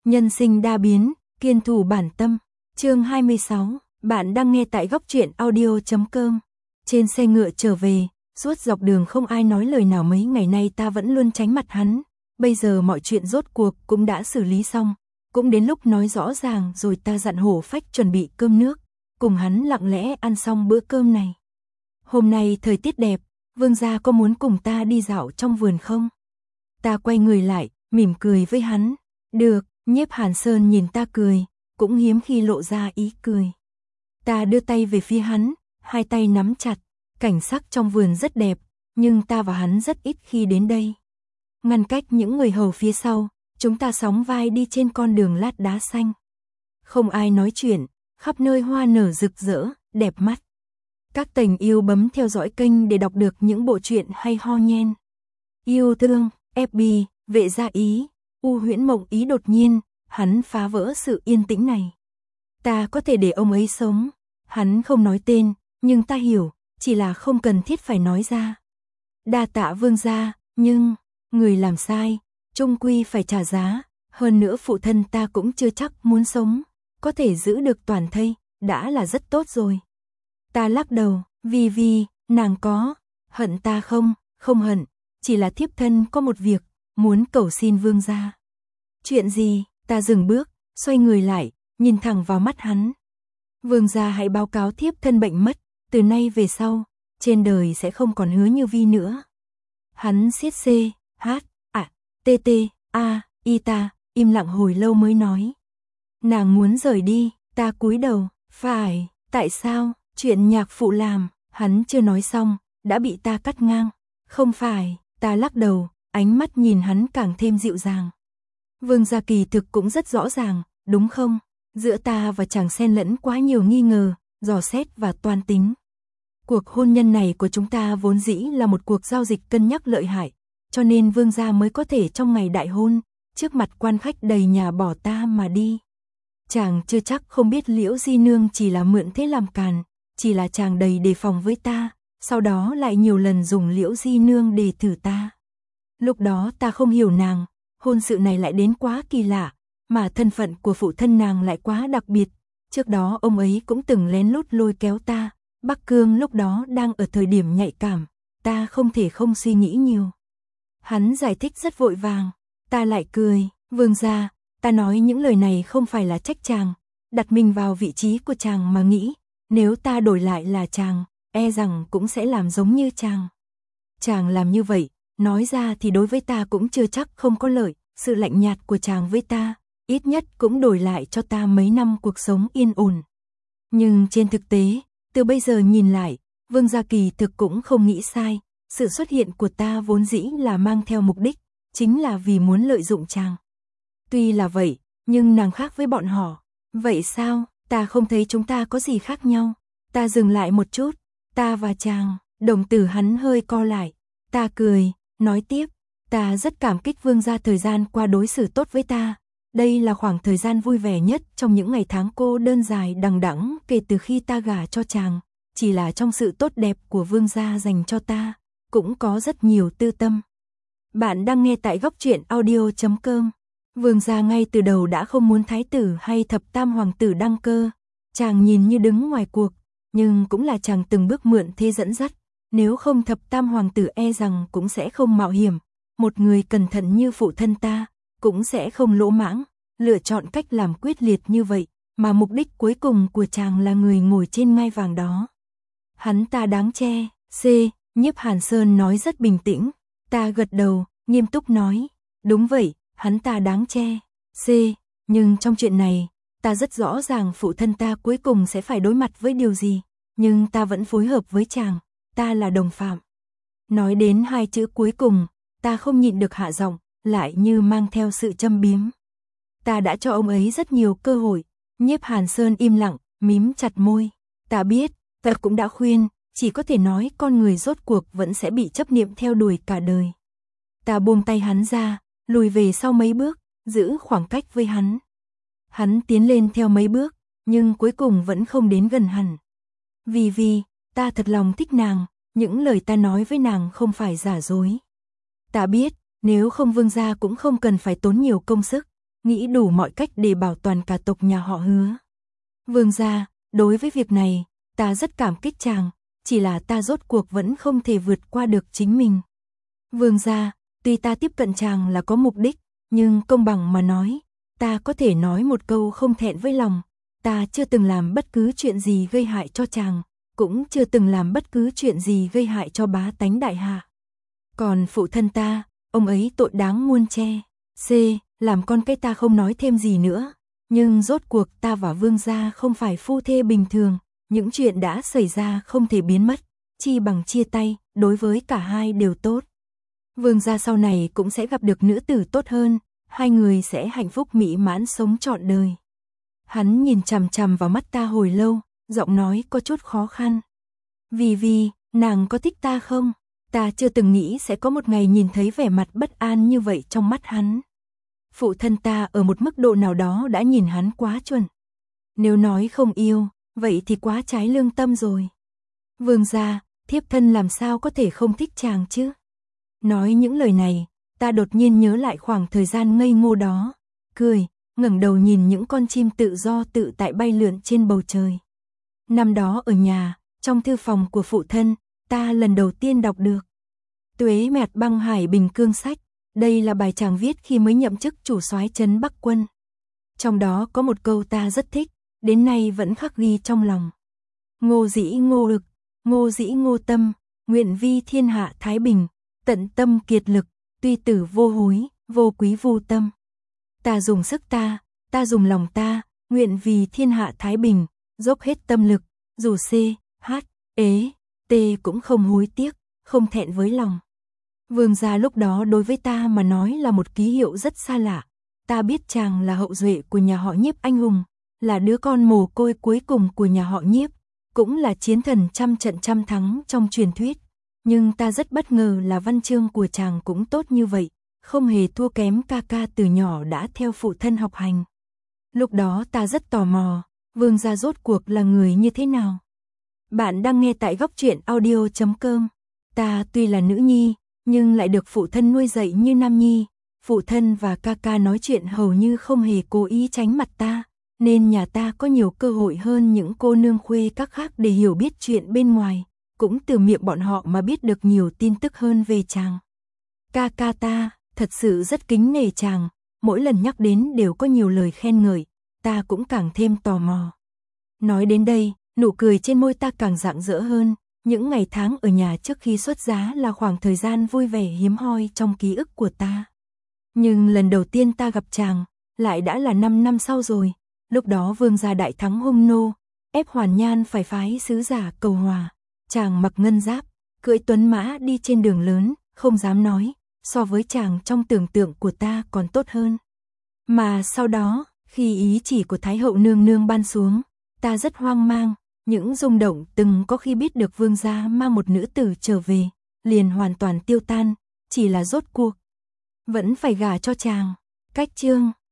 Nhân sinh đa biến, kiên thủ bản tâm. Chương 26, bạn đang nghe tại góc truyện audio.com. Trên xe ngựa trở về, suốt dọc đường không ai nói lời nào, mấy ngày nay ta vẫn luôn tránh mặt hắn. Bây giờ mọi chuyện rốt cuộc cũng đã xử lý xong, cũng đến lúc nói rõ ràng rồi. Ta dặn Hổ Phách chuẩn bị cơm nước, cùng hắn lặng lẽ ăn xong bữa cơm này. Hôm nay thời tiết đẹp, Vương gia có muốn cùng ta đi dạo trong vườn không? Ta quay người lại, mỉm cười với hắn. Được. Nhiếp Hàn Sơn nhìn ta cười, cũng hiếm khi lộ ra ý cười. Ta đưa tay về phía hắn, hai tay nắm chặt. Cảnh sắc trong vườn rất đẹp, nhưng ta và hắn rất ít khi đến đây. Ngăn cách những người hầu phía sau, chúng ta sóng vai đi trên con đường lát đá xanh. Không ai nói chuyện, khắp nơi hoa nở rực rỡ, đẹp mắt. Các tềnh yêu bấm theo dõi kênh để đọc được những bộ truyện hay ho nhen. Yêu thương, FB, vệ gia ý, U Huyễn Mộng Ý. Đột nhiên, hắn phá vỡ sự yên tĩnh này. Ta có thể để ông ấy sống. Hắn không nói tên, nhưng ta hiểu, chỉ là không cần thiết phải nói ra. Đa tạ Vương gia, nhưng, người làm sai, chung quy phải trả giá. Hơn nữa phụ thân ta cũng chưa chắc muốn sống, có thể giữ được toàn thây, đã là rất tốt rồi. Ta lắc đầu, vì, nàng có, hận ta không, không hận, chỉ là thiếp thân có một việc, muốn cầu xin Vương gia. Chuyện gì? Ta dừng bước, xoay người lại, nhìn thẳng vào mắt hắn. Vương gia hãy báo cáo thiếp thân bệnh mất, từ nay về sau, trên đời sẽ không còn Hứa Như Vi nữa. Hắn siết C, H, A, T, T, A, I. Ta im lặng hồi lâu mới nói. Nàng muốn rời đi. Ta cúi đầu, phải, tại sao? Chuyện nhạc phụ làm. Hắn chưa nói xong, đã bị ta cắt ngang. Không phải. Ta lắc đầu, ánh mắt nhìn hắn càng thêm dịu dàng. Vương gia kỳ thực cũng rất rõ ràng, đúng không? Giữa ta và chàng xen lẫn quá nhiều nghi ngờ, dò xét và toan tính. Cuộc hôn nhân này của chúng ta vốn dĩ là một cuộc giao dịch cân nhắc lợi hại, cho nên Vương gia mới có thể trong ngày đại hôn, trước mặt quan khách đầy nhà bỏ ta mà đi. Chàng chưa chắc không biết Liễu Di Nương chỉ là mượn thế làm càn, chỉ là chàng đầy đề phòng với ta, sau đó lại nhiều lần dùng Liễu Di Nương để thử ta. Lúc đó ta không hiểu nàng, hôn sự này lại đến quá kỳ lạ, mà thân phận của phụ thân nàng lại quá đặc biệt. Trước đó ông ấy cũng từng lén lút lôi kéo ta, Bắc Cương lúc đó đang ở thời điểm nhạy cảm, ta không thể không suy nghĩ nhiều. Hắn giải thích rất vội vàng, ta lại cười, Vương gia, ta nói những lời này không phải là trách chàng, đặt mình vào vị trí của chàng mà nghĩ, nếu ta đổi lại là chàng, e rằng cũng sẽ làm giống như chàng. Chàng làm như vậy, nói ra thì đối với ta cũng chưa chắc không có lợi, sự lạnh nhạt của chàng với ta, ít nhất cũng đổi lại cho ta mấy năm cuộc sống yên ổn. Nhưng trên thực tế, từ bây giờ nhìn lại, Vương gia kỳ thực cũng không nghĩ sai, sự xuất hiện của ta vốn dĩ là mang theo mục đích, chính là vì muốn lợi dụng chàng. Tuy là vậy, nhưng nàng khác với bọn họ. Vậy sao? Ta không thấy chúng ta có gì khác nhau. Ta dừng lại một chút, ta và chàng, đồng tử hắn hơi co lại. Ta cười, nói tiếp, ta rất cảm kích Vương gia thời gian qua đối xử tốt với ta. Đây là khoảng thời gian vui vẻ nhất trong những ngày tháng cô đơn dài đằng đẵng kể từ khi ta gả cho chàng. Chỉ là trong sự tốt đẹp của Vương gia dành cho ta, cũng có rất nhiều tư tâm. Bạn đang nghe tại góc truyện audio.com. Vương gia ngay từ đầu đã không muốn thái tử hay thập tam hoàng tử đăng cơ. Chàng nhìn như đứng ngoài cuộc, nhưng cũng là chàng từng bước mượn thế dẫn dắt. Nếu không thập tam hoàng tử e rằng cũng sẽ không mạo hiểm. Một người cẩn thận như phụ thân ta, cũng sẽ không lỗ mãng, lựa chọn cách làm quyết liệt như vậy, mà mục đích cuối cùng của chàng là người ngồi trên ngai vàng đó. Hắn ta đáng che. C. Nhiếp Hàn Sơn nói rất bình tĩnh. Ta gật đầu, nghiêm túc nói, đúng vậy, hắn ta đáng che. C. Nhưng trong chuyện này, ta rất rõ ràng phụ thân ta cuối cùng sẽ phải đối mặt với điều gì, nhưng ta vẫn phối hợp với chàng, ta là đồng phạm. Nói đến hai chữ cuối cùng, ta không nhịn được hạ giọng, lại như mang theo sự châm biếm. Ta đã cho ông ấy rất nhiều cơ hội. Nhiếp Hàn Sơn im lặng, mím chặt môi. Ta biết, ta cũng đã khuyên, chỉ có thể nói con người rốt cuộc vẫn sẽ bị chấp niệm theo đuổi cả đời. Ta buông tay hắn ra, lùi về sau mấy bước, giữ khoảng cách với hắn. Hắn tiến lên theo mấy bước, nhưng cuối cùng vẫn không đến gần hẳn. Vì, ta thật lòng thích nàng, những lời ta nói với nàng không phải giả dối. Ta biết, nếu không Vương gia cũng không cần phải tốn nhiều công sức, nghĩ đủ mọi cách để bảo toàn cả tộc nhà họ Hứa. Vương gia, đối với việc này, ta rất cảm kích chàng, chỉ là ta rốt cuộc vẫn không thể vượt qua được chính mình. Vương gia, tuy ta tiếp cận chàng là có mục đích, nhưng công bằng mà nói, ta có thể nói một câu không thẹn với lòng, ta chưa từng làm bất cứ chuyện gì gây hại cho chàng, cũng chưa từng làm bất cứ chuyện gì gây hại cho bá tánh đại hạ. Còn phụ thân ta, ông ấy tội đáng muôn che. Làm con cái ta không nói thêm gì nữa, nhưng rốt cuộc ta và Vương gia không phải phu thê bình thường, những chuyện đã xảy ra không thể biến mất, chi bằng chia tay, đối với cả hai đều tốt. Vương gia sau này cũng sẽ gặp được nữ tử tốt hơn, hai người sẽ hạnh phúc mỹ mãn sống trọn đời. Hắn nhìn chằm chằm vào mắt ta hồi lâu, giọng nói có chút khó khăn. Vì, nàng có thích ta không? Ta chưa từng nghĩ sẽ có một ngày nhìn thấy vẻ mặt bất an như vậy trong mắt hắn. Phụ thân ta ở một mức độ nào đó đã nhìn hắn quá chuẩn. Nếu nói không yêu, vậy thì quá trái lương tâm rồi. Vương gia, thiếp thân làm sao có thể không thích chàng chứ? Nói những lời này, ta đột nhiên nhớ lại khoảng thời gian ngây ngô đó, cười, ngẩng đầu nhìn những con chim tự do tự tại bay lượn trên bầu trời. Năm đó ở nhà, trong thư phòng của phụ thân, ta lần đầu tiên đọc được Tuế Mẹt Băng Hải Bình Cương Sách. Đây là bài chàng viết khi mới nhậm chức chủ soái trấn Bắc Quân. Trong đó có một câu ta rất thích, đến nay vẫn khắc ghi trong lòng. Ngô dĩ ngô ực, ngô dĩ ngô tâm, nguyện vi thiên hạ thái bình, tận tâm kiệt lực, tuy tử vô hối, vô quý vô tâm. Ta dùng sức ta dùng lòng ta, nguyện vì thiên hạ thái bình, dốc hết tâm lực, dù cũng không hối tiếc, không thẹn với lòng. Vương gia lúc đó đối với ta mà nói là một ký hiệu rất xa lạ. Ta biết chàng là hậu duệ của nhà họ Nhiếp anh hùng, là đứa con mồ côi cuối cùng của nhà họ Nhiếp, cũng là chiến thần trăm trận trăm thắng trong truyền thuyết. Nhưng ta rất bất ngờ là văn chương của chàng cũng tốt như vậy, không hề thua kém ca ca từ nhỏ đã theo phụ thân học hành. Lúc đó ta rất tò mò, Vương gia rốt cuộc là người như thế nào? Bạn đang nghe tại góc truyện audio.com. Ta tuy là nữ nhi, nhưng lại được phụ thân nuôi dạy như nam nhi. Phụ thân và ca ca nói chuyện hầu như không hề cố ý tránh mặt ta, nên nhà ta có nhiều cơ hội hơn những cô nương khuê các khác để hiểu biết chuyện bên ngoài, cũng từ miệng bọn họ mà biết được nhiều tin tức hơn về chàng. Ca ca ta thật sự rất kính nể chàng, mỗi lần nhắc đến đều có nhiều lời khen ngợi, ta cũng càng thêm tò mò. Nói đến đây, nụ cười trên môi ta càng rạng rỡ hơn. Những ngày tháng ở nhà trước khi xuất giá là khoảng thời gian vui vẻ hiếm hoi trong ký ức của ta. Nhưng lần đầu tiên ta gặp chàng, lại đã là 5 năm sau rồi. Lúc đó Vương gia đại thắng hung nô, ép Hoàn Nhan phải phái sứ giả cầu hòa. Chàng mặc ngân giáp, cưỡi tuấn mã đi trên đường lớn, không dám nói, so với chàng trong tưởng tượng của ta còn tốt hơn. Mà sau đó, khi ý chỉ của Thái hậu nương nương ban xuống, ta rất hoang mang. Những rung động từng có khi biết được Vương gia mang một nữ tử trở về, liền hoàn toàn tiêu tan, chỉ là rốt cuộc vẫn phải gả cho chàng. Cách chương